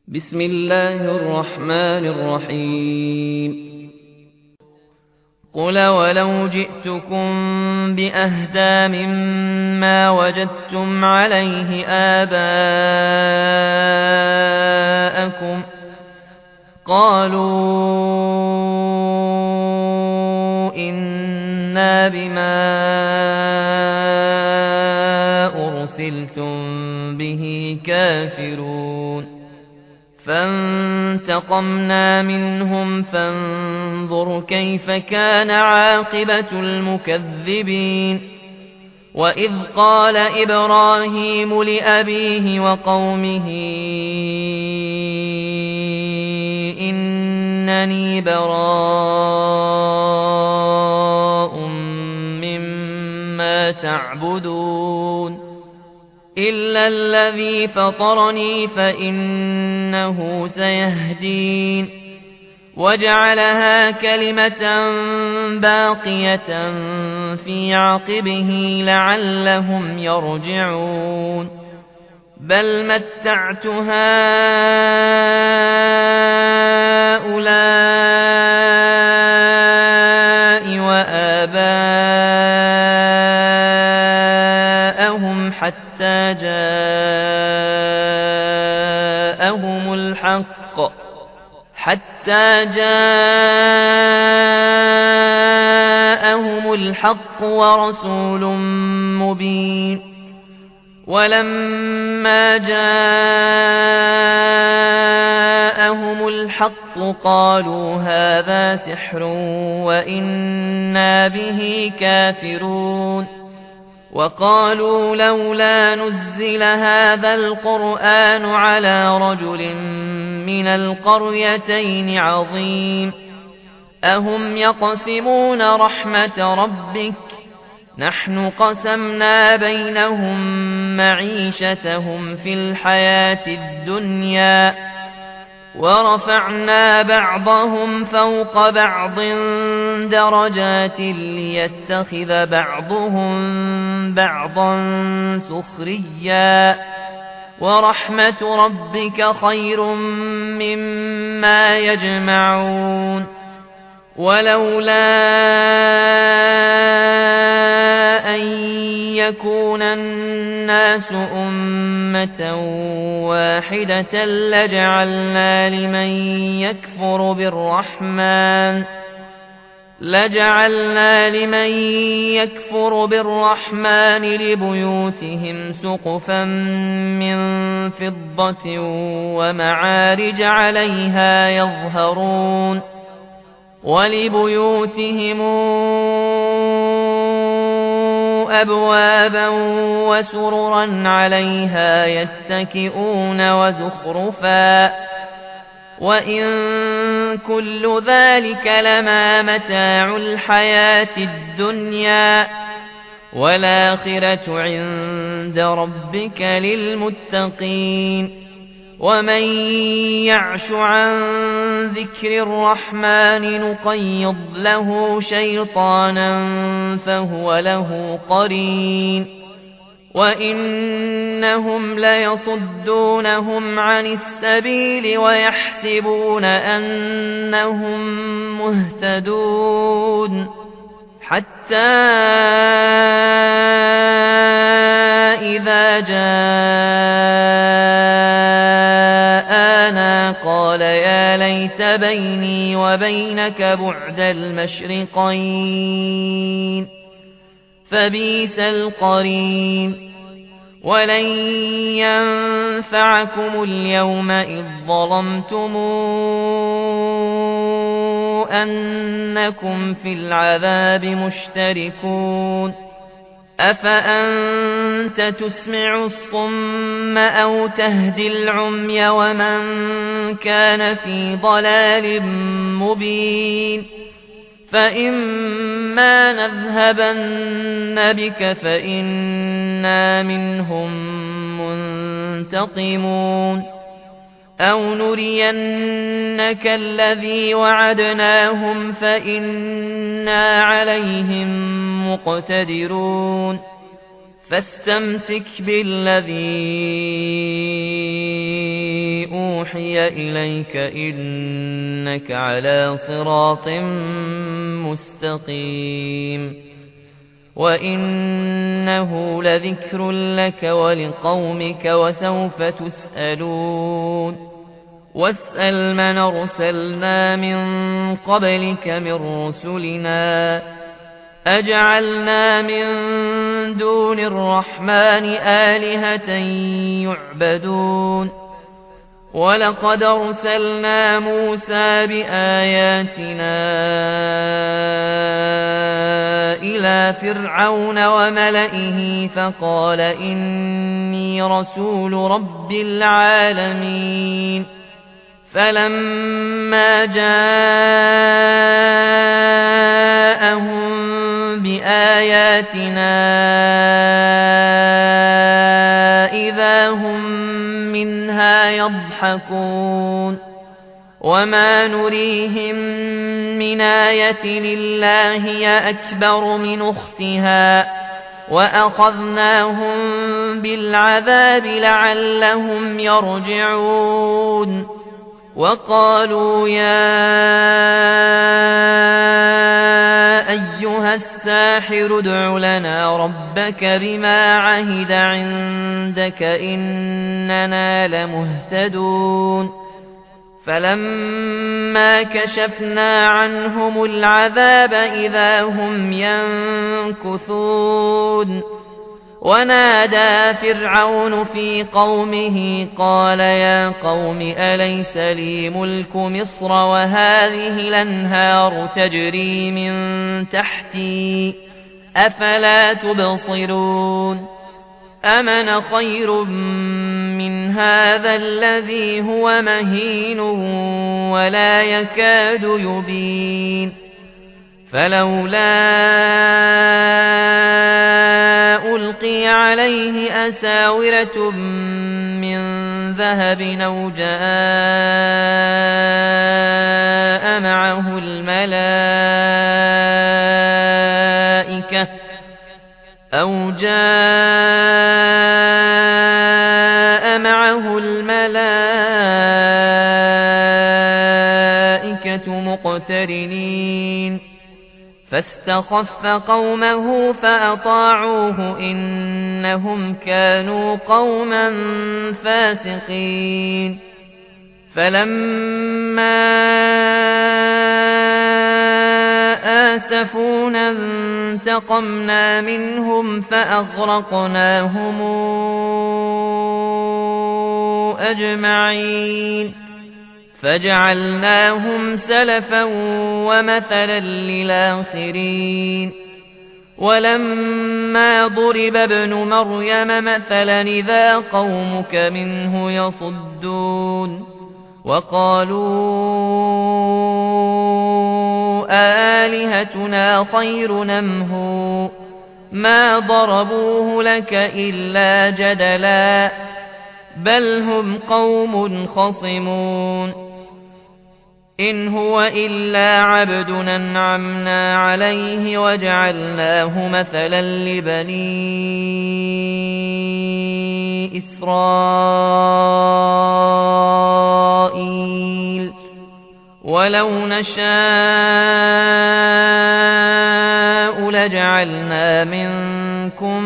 بسم الله الرحمن الرحيم قل ولو جئتكم بأهدى مما وجدتم عليه آباءكم قالوا إنا بما أرسلتم به كافرون فانتقمنا منهم فانظر كيف كان عاقبة المكذبين وإذ قال إبراهيم لأبيه وقومه إنني براء مما تعبدون إلا الذي فطرني فإنه سيهدين وجعلها كلمة باقية في عقبه لعلهم يرجعون بل متعت هؤلاء وآباءهم حتى جاءهم الحق ورسول مبين ولما جاءهم الحق قالوا هذا سحر وإنا به كافرون وقالوا لولا نزل هذا القرآن على رجل من القريتين عظيم أهم يقسمون رحمة ربك نحن قسمنا بينهم معيشتهم في الحياة الدنيا ورفعنا بعضهم فوق بعض درجات ليتخذ بعضهم بعضا سخريا ورحمة ربك خير مما يجمعون ولولا أن يكون الناس أمة واحدة لجعلنا لمن يكفر بالرحمن لبيوتهم سقفا من فضة ومعارج عليها يظهرون ولبيوتهم أبوابا وسررا عليها يتكئون وزخرفا وإن كل ذلك لما متاع الحياة الدنيا والآخرة عند ربك للمتقين ومن يعش عن ذكر الرحمن نقيض له شيطانا فهو له قرين وإنهم ليصدونهم عن السبيل ويحسبون أنهم مهتدون حتى إذا جاءنا قال يا ليت بيني وبينك بعد المشرقين فبئس القرين ولن ينفعكم اليوم إذ ظلمتم أنكم في العذاب مشتركون أفأنت تسمع الصم أو تهدي العمي ومن كان في ضلال مبين فإما نذهبن بك فإنا منهم منتقمون أو نرينك الذي وعدناهم فإنا عليهم مقتدرون فاستمسك بالذي أوحي إليك إنك على صراط مستقيم وإنه لذكر لك ولقومك وسوف تسألون واسأل من أرسلنا من قبلك من رسلنا أجعلنا من دون الرحمن آلهة يعبدون ولقد أرسلنا موسى بآياتنا إلى فرعون وملئه فقال إني رسول رب العالمين فلما جاءهم بآياتنا إذا هم منها يضحكون وما نريهم من آية إلا هي أكبر من أختها وأخذناهم بالعذاب لعلهم يرجعون وقالوا يا أيها الساحر ادع لنا ربك بما عهد عندك إننا لمهتدون فلما كشفنا عنهم العذاب إذا هم ينكثون ونادى فرعون في قومه قال يا قوم أليس لي ملك مصر وهذه الأنهار تجري من تحتي أفلا تبصرون أمن خير من هذا الذي هو مهين ولا يكاد يبين فلولا ألقي عليه أساورة من ذهب أو جاء معه الملائكة مقترنين فاستخف قومه فأطاعوه إنهم كانوا قوما فاسقين فلما آسفونا انتقمنا منهم فأغرقناهم أجمعين فجعلناهم سلفا ومثلا للآخرين ولما ضرب ابن مريم مثلا إذا قومك منه يصدون وقالوا آلهتنا خير نمه ما ضربوه لك إلا جدلا بل هم قوم خصمون إن هو إلا عبد أنعمنا عليه وجعلناه مثلا لبني إسرائيل ولو نشاء لجعلنا منكم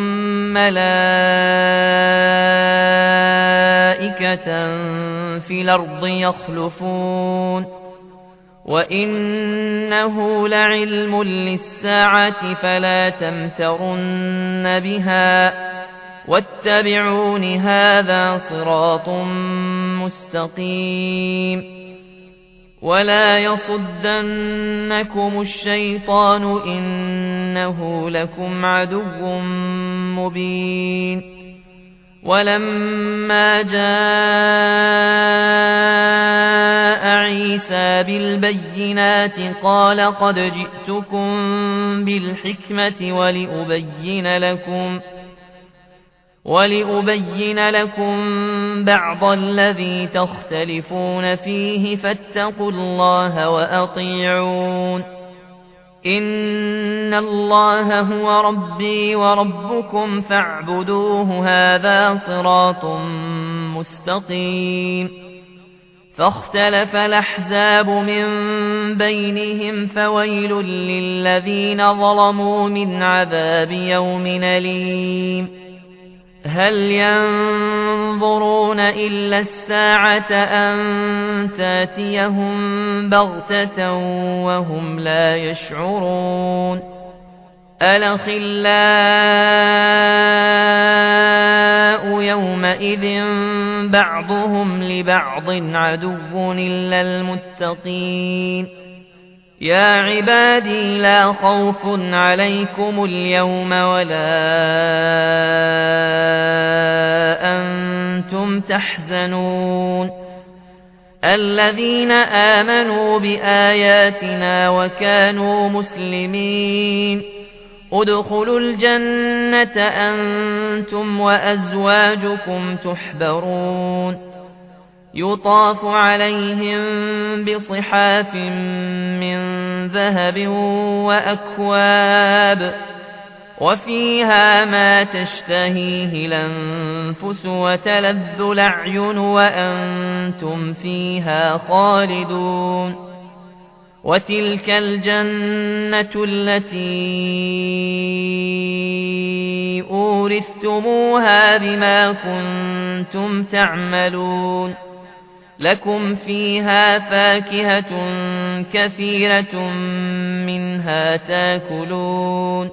ملائكة في الأرض يخلفون وإنه لعلم للساعة فلا تمترن بها واتبعون هذا صراط مستقيم ولا يصدنكم الشيطان إنه لكم عدو مبين ولما جاء عيسى بالبينات قال قد جئتكم بالحكمة ولأبين لكم بعض الذي تختلفون فيه فاتقوا الله وأطيعون إن الله هو ربي وربكم فاعبدوه هذا صراط مستقيم فاختلف الأحزاب من بينهم فويل للذين ظلموا من عذاب يوم أليم هل ينظرون إلا الساعة أن تاتيهم بغتة وهم لا يشعرون الأخلاء يومئذ بعضهم لبعض عدو إلا المتقين يا عبادي لا خوف عليكم اليوم ولا أنتم تحزنون الذين آمنوا بآياتنا وكانوا مسلمين ادخلوا الجنة أنتم وأزواجكم تحبرون يطاف عليهم بصحاف من ذهب وأكواب وفيها ما تشتهيه الأنفس وتلذ الأعين وأنتم فيها خالدون وتلك الجنة التي أورثتموها بما كنتم تعملون لكم فيها فاكهة كثيرة منها تاكلون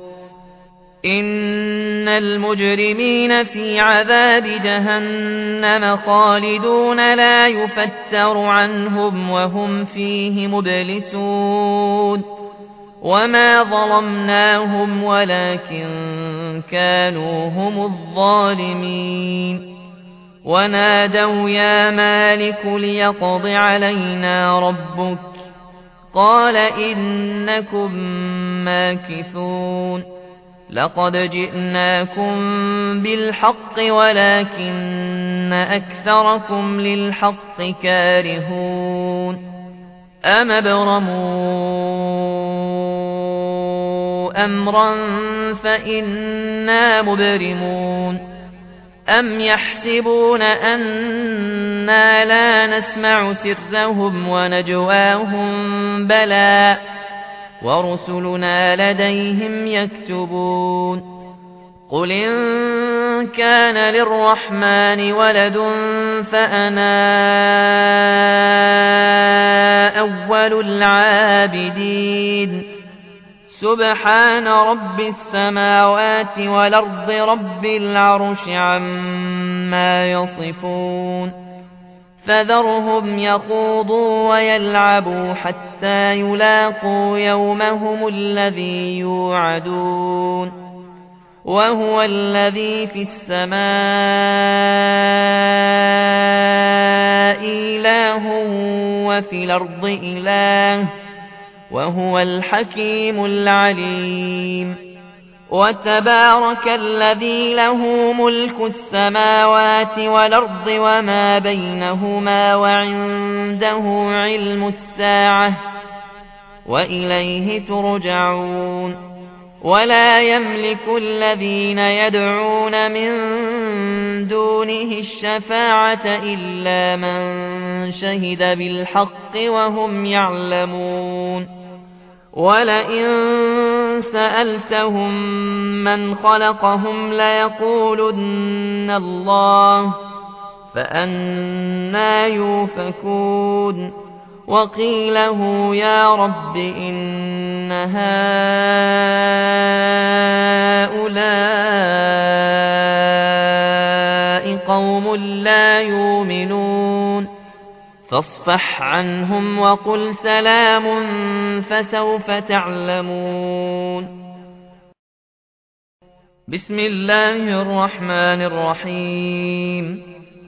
إن المجرمين في عذاب جهنم خالدون لا يفتر عنهم وهم فيه مبلسون وما ظلمناهم ولكن كانوا هم الظالمين ونادوا يا مالك ليقض علينا ربك قال إنكم ماكثون لقد جئناكم بالحق ولكن أكثركم للحق كارهون أم ابرموا أمرا فإنا مبرمون أم يحسبون أنا لا نسمع سرهم ونجواهم بلى ورسلنا لديهم يكتبون قل إن كان للرحمن ولد فأنا أول العابدين سبحان رب السماوات والأرض رب العرش عما يصفون فذرهم يخوضوا ويلعبوا حتى يلاقوا يومهم الذي يوعدون وهو الذي في السماء إله وفي الأرض إله وهو الحكيم العليم وتبارك الذي له ملك السماوات والأرض وما بينهما وعنده علم الساعة وإليه ترجعون ولا يملك الذين يدعون من دونه الشفاعة إلا من شهد بالحق وهم يعلمون ولئن سألتهم من خلقهم ليقولن الله فأنى يؤفكون وقيله يا رب إن هؤلاء قوم لا يؤمنون فاصفح عنهم وقل سلام فسوف تعلمون بسم الله الرحمن الرحيم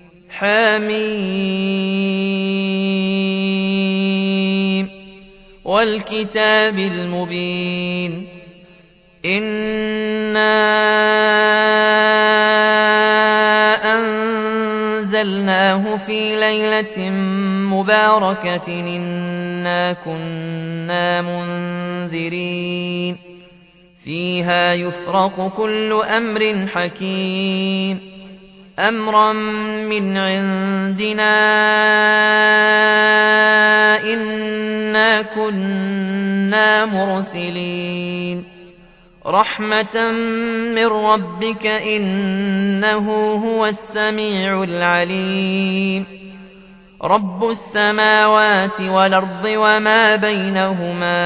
حميم والكتاب المبين إنا أنزلناه في ليلة مباركة إنا كنا منذرين فيها يفرق كل أمر حكيم أمرا من عندنا كنا مرسلين رحمة من ربك إنه هو السميع العليم رب السماوات والأرض وما بينهما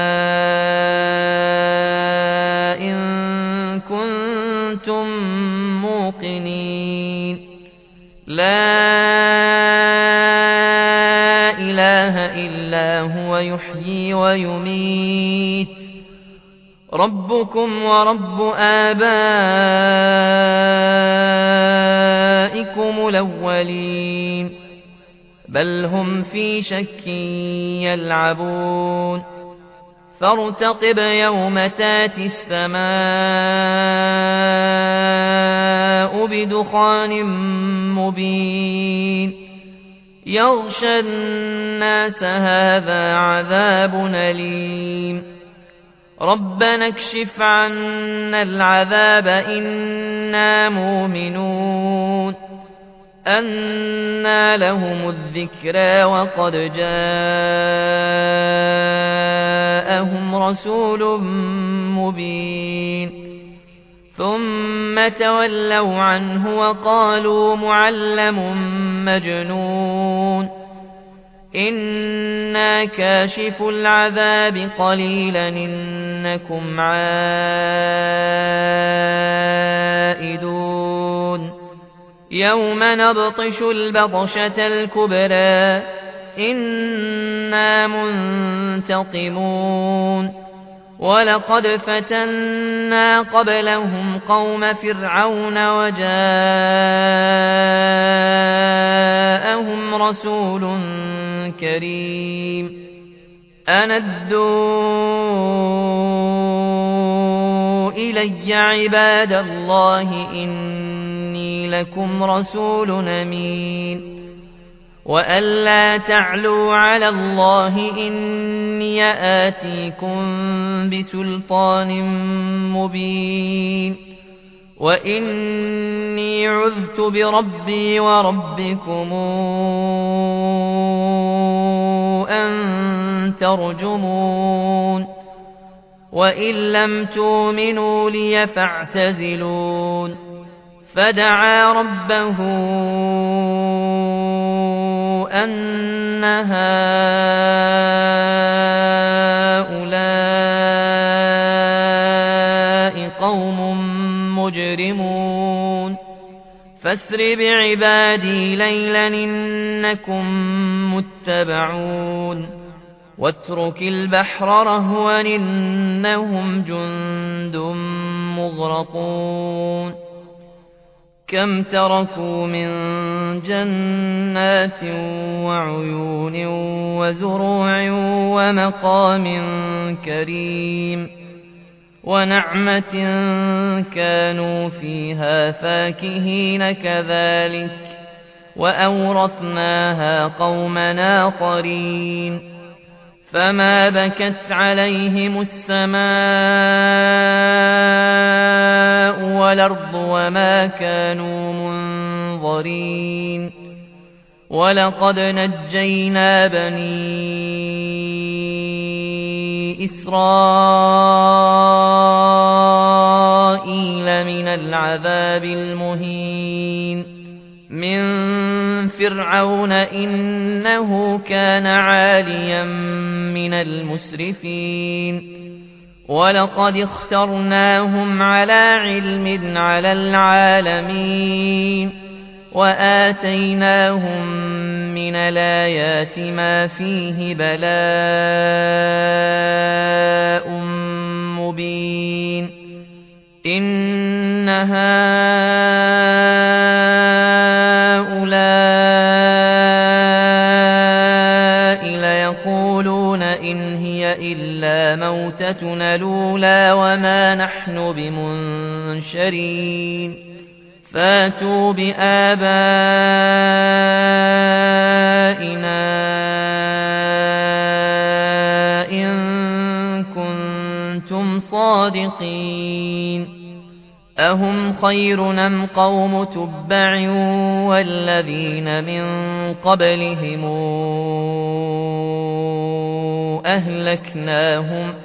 إن كنتم موقنين لا إله إلا هو يحيي ويميت ربكم ورب آبائكم الأولين بل هم في شك يلعبون فارتقب يوم تاتي السماء بدخان مبين يغشى الناس هذا عذاب أليم ربنا اكشف عنا العذاب إنا مؤمنون أنى لهم الذكرى وقد جاءهم رسول مبين ثم تولوا عنه وقالوا معلم مجنون إنا كاشف العذاب قليلا إنكم عائدون يوم نبطش البطشة الكبرى إنا منتقمون ولقد فتنا قبلهم قوم فرعون وجاءهم رسول كريم أن ادوا إلي عباد الله إني لكم رسول أمين وأن لا تعلوا على الله إني آتيكم بسلطان مبين وإني عذت بربي وربكم أن ترجمون وإن لم تؤمنوا لي فاعتزلون فدعا ربه أن هؤلاء قوم مجرمون فاسر بعبادي ليلا إنكم متبعون واترك البحر رهوا إنهم جند مغرقون كم تركوا من جنات وعيون وزروع ومقام كريم ونعمة كانوا فيها فاكهين كذلك وأورثناها قومنا آخرين فما بكت عليهم السماء والأرض وما كانوا منظرين ولقد نجينا بني إسرائيل من العذاب المهين من فرعون إنه كان عاليا من المسرفين ولقد اخترناهم على علم على العالمين وآتيناهم من الآيات ما فيه بلاء مبين إن هؤلاء ليقولون إن هي إلا موتتنا الأولى وما نحن بمنشرين فاتوا بآبائنا إن كنتم صادقين أهم خير أم قوم تبع والذين من قبلهم أهلكناهم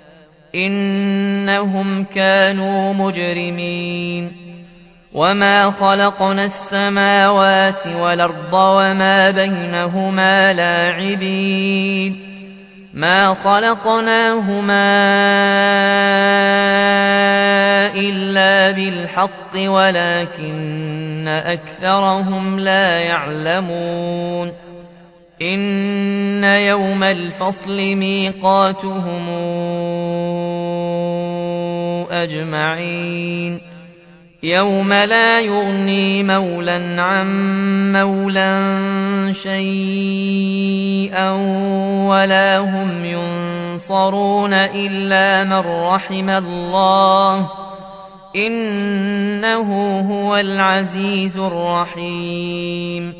إنهم كانوا مجرمين وما خلقنا السماوات والأرض وما بينهما لاعبين ما خلقناهما إلا بالحق ولكن أكثرهم لا يعلمون إن يوم الفصل ميقاتهم أجمعين يوم لا يغني مولى عن مولى شيئا ولا هم ينصرون إلا من رحم الله إنه هو العزيز الرحيم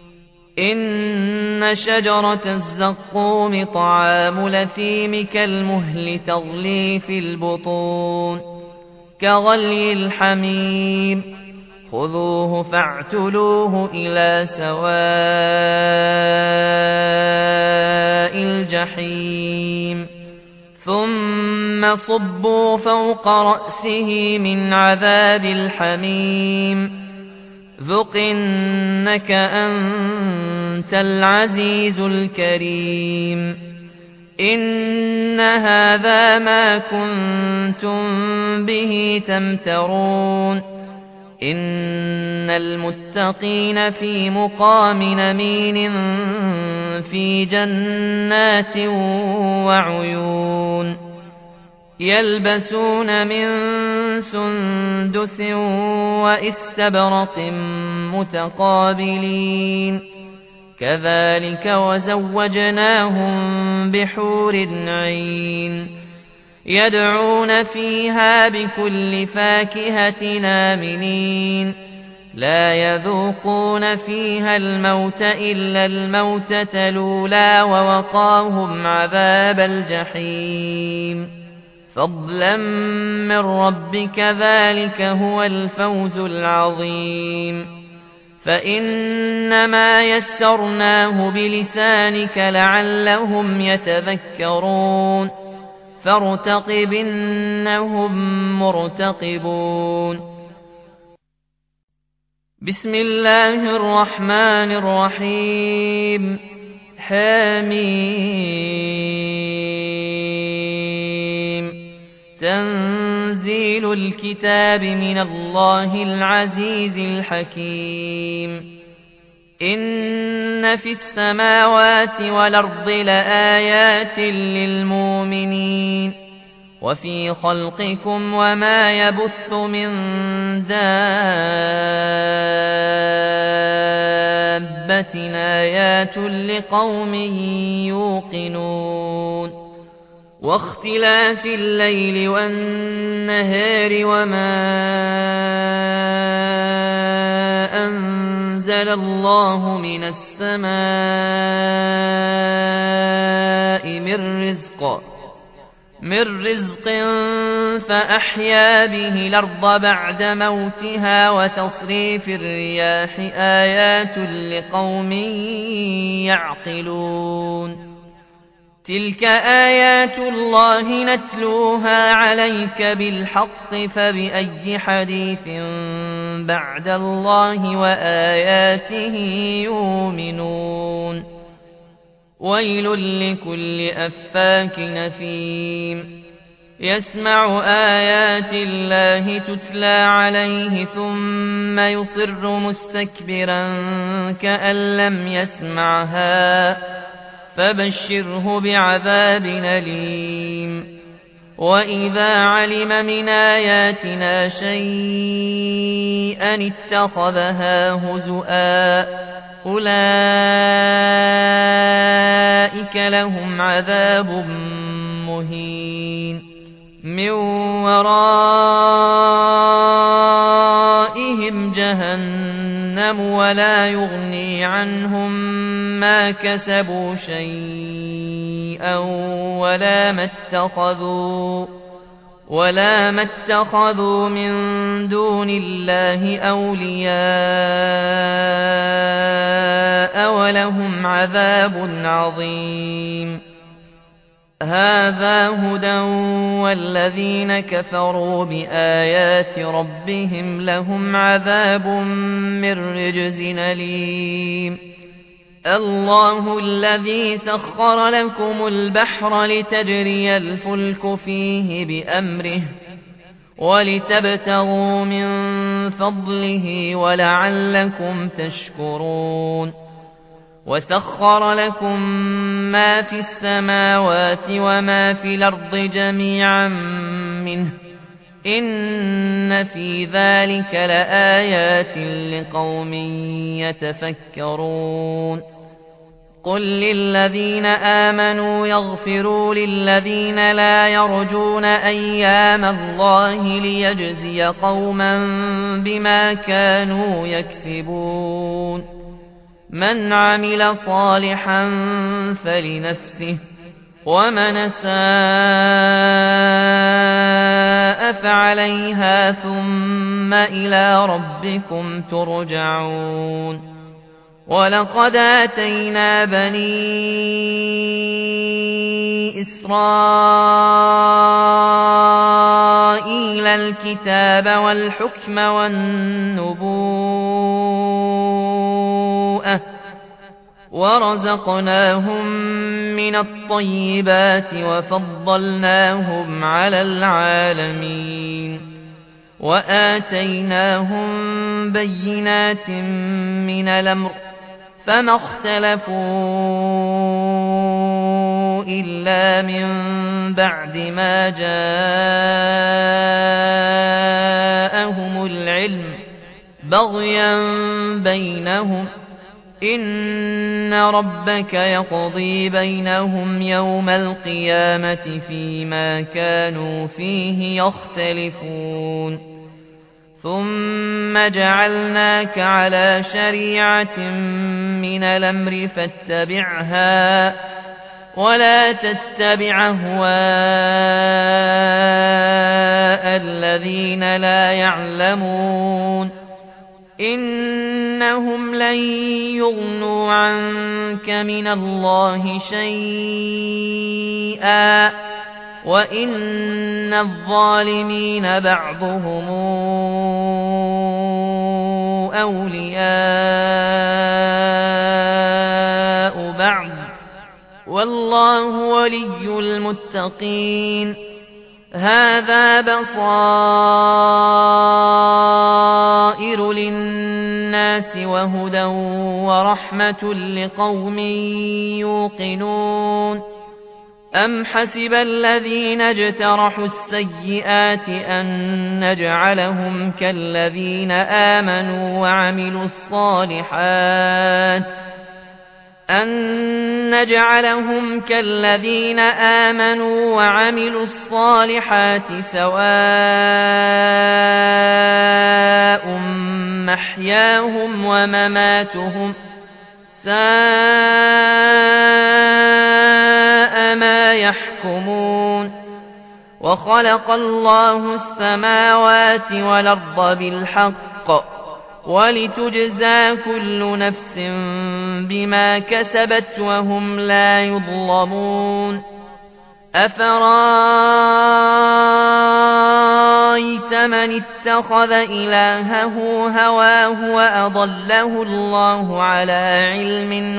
إن شجرة الزقوم طعام الأثيم كالمهل تغلي في البطون كغلي الحميم خذوه فاعتلوه إلى سواء الجحيم ثم صبوا فوق رأسه من عذاب الحميم ذق إنك أنت العزيز الكريم إن هذا ما كنتم به تمترون إن المتقين في مقام أمين في جنات وعيون يلبسون من سندس وإستبرق متقابلين كذلك وزوجناهم بحور عين يدعون فيها بكل فاكهة آمنين لا يذوقون فيها الموت إلا الموتة الأولى ووقاهم عذاب الجحيم فضلا من ربك ذلك هو الفوز العظيم فإنما يسرناه بلسانك لعلهم يتذكرون فارتقب إنهم مرتقبون بسم الله الرحمن الرحيم حميم تنزيل الكتاب من الله العزيز الحكيم إن في السماوات والأرض لآيات للمؤمنين وفي خلقكم وما يبث من دابة آيات لقوم يوقنون واختلاف الليل والنهار وما أنزل الله من السماء من رزق فأحيا به الأرض بعد موتها وتصريف الرياح آيات لقوم يعقلون تلك آيات الله نتلوها عليك بالحق فبأي حديث بعد الله وآياته يؤمنون ويل لكل أفاك أثيم يسمع آيات الله تتلى عليه ثم يصر مستكبرا كأن لم يسمعها فبشره بعذاب أليم وإذا علم من آياتنا شيئا اتخذها هزؤا أولئك لهم عذاب مهين من ورائهم جهنم ولا يغني عنهم ما كسبوا شيئا ولا ما اتخذوا من دون الله أولياء ولهم عذاب عظيم هذا هدى والذين كفروا بآيات ربهم لهم عذاب من رجز أليم الله الذي سخر لكم البحر لتجري الفلك فيه بأمره ولتبتغوا من فضله ولعلكم تشكرون وسخر لكم ما في السماوات وما في الأرض جميعا منه إن في ذلك لآيات لقوم يتفكرون قل للذين آمنوا يغفروا للذين لا يرجون أيام الله ليجزي قوما بما كانوا يكسبون من عمل صالحا فلنفسه ومن أساء فعليها ثم إلى ربكم ترجعون ولقد آتينا بني إسرائيل الكتاب والحكم والنبوءة ورزقناهم من الطيبات وفضلناهم على العالمين وآتيناهم بينات من الأمر فما اختلفوا إلا من بعد ما جاءهم العلم بغيا بينهم إن ربك يقضي بينهم يوم القيامة فيما كانوا فيه يختلفون ثم جعلناك على شريعة من الأمر فاتبعها ولا تتبع أهواء الذين لا يعلمون إنهم لن يغنوا عنك من الله شيئا وإن الظالمين بعضهم أولياء بعض والله ولي المتقين هذا بصائر للناس وهدى ورحمة لقوم يوقنون أم حسب الذين اجترحوا السيئات أن نجعلهم كالذين آمنوا وعملوا الصالحات سواء محياهم ومماتهم ساء ما يحكمون وخلق الله السماوات والأرض بالحق ولتجزى كل نفس بما كسبت وهم لا يظلمون أفرأيت من اتخذ إلهه هواه وأضله الله على علم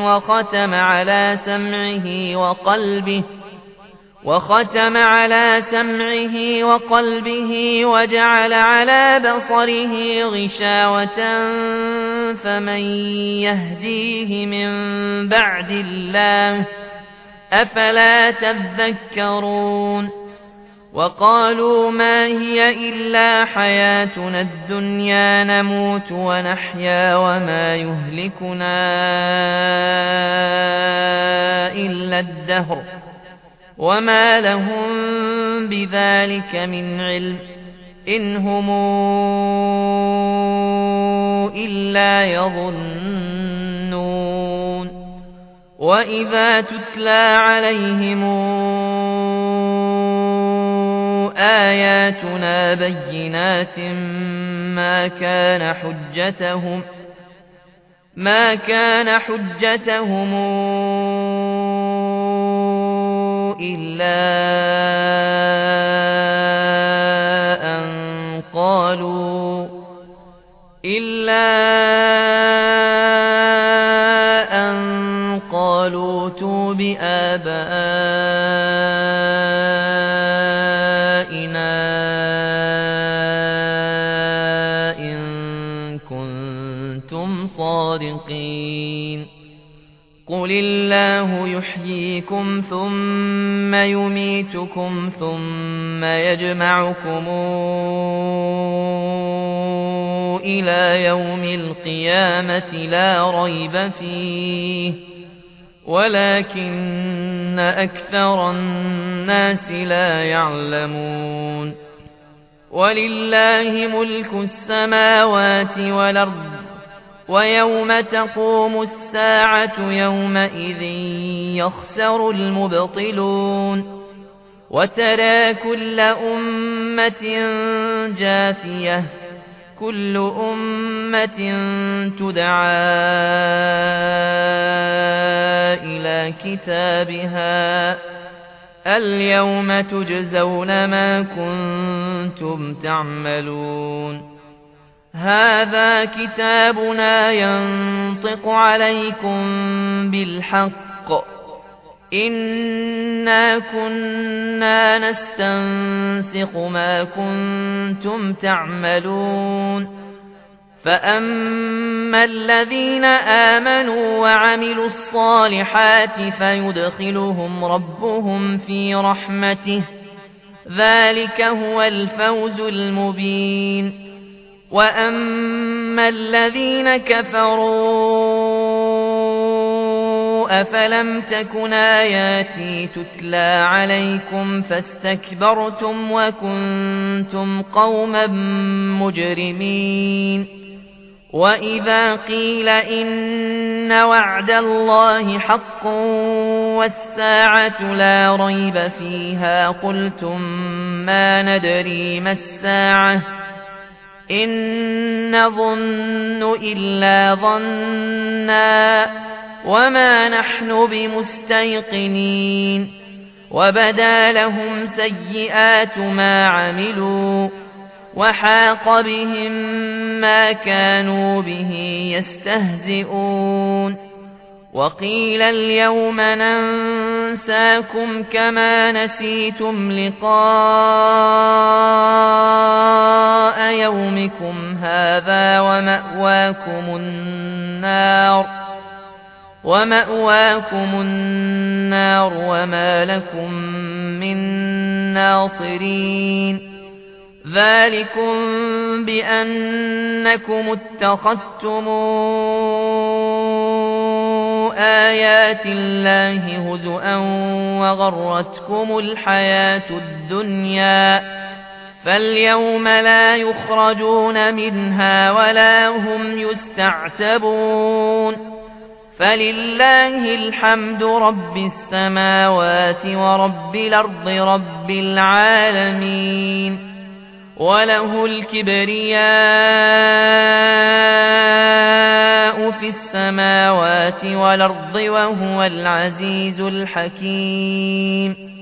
وختم على سمعه وقلبه وجعل على بصره غشاوة فمن يهديه من بعد الله أفلا تذكرون وقالوا ما هي إلا حياتنا الدنيا نموت ونحيا وما يهلكنا إلا الدهر وما لهم بذلك من علم إن هم إلا يظنون وإذا تتلى عليهم آياتنا بينات ما كان حجتهم أن قالوا ائتوا بآبائنا إن كنتم صادقين قل الله يحييكم ثم يميتكم ثم يجمعكم إلى يوم القيامة لا ريب فيه ولكن أكثر الناس لا يعلمون ولله ملك السماوات والأرض ويوم تقوم الساعة يومئذ يخسر المبطلون وترى كل أمة جاثية كل أمة تدعى إلى كتابها اليوم تجزون ما كنتم تعملون هذا كتابنا ينطق عليكم بالحق إنا كنا نستنسخ ما كنتم تعملون فأما الذين آمنوا وعملوا الصالحات فيدخلهم ربهم في رحمته ذلك هو الفوز المبين وأما الذين كفروا أفلم تكن آياتي تتلى عليكم فاستكبرتم وكنتم قوما مجرمين وإذا قيل إن وعد الله حق والساعة لا ريب فيها قلتم ما ندري ما الساعة إن نظن إلا ظنا وما نحن بمستيقنين وبدا لهم سيئات ما عملوا وحاق بهم ما كانوا به يستهزئون وقيل اليوم ننساكم كما نسيتم لقاء يومكم هذا ومأواكم النار وما لكم من ناصرين ذلكم بأنكم اتخذتم آيات الله هزؤا وغرتكم الحياة الدنيا فاليوم لا يخرجون منها ولا هم يستعتبون فلله الحمد رب السماوات ورب الأرض رب العالمين وله الكبرياء في السماوات والأرض وهو العزيز الحكيم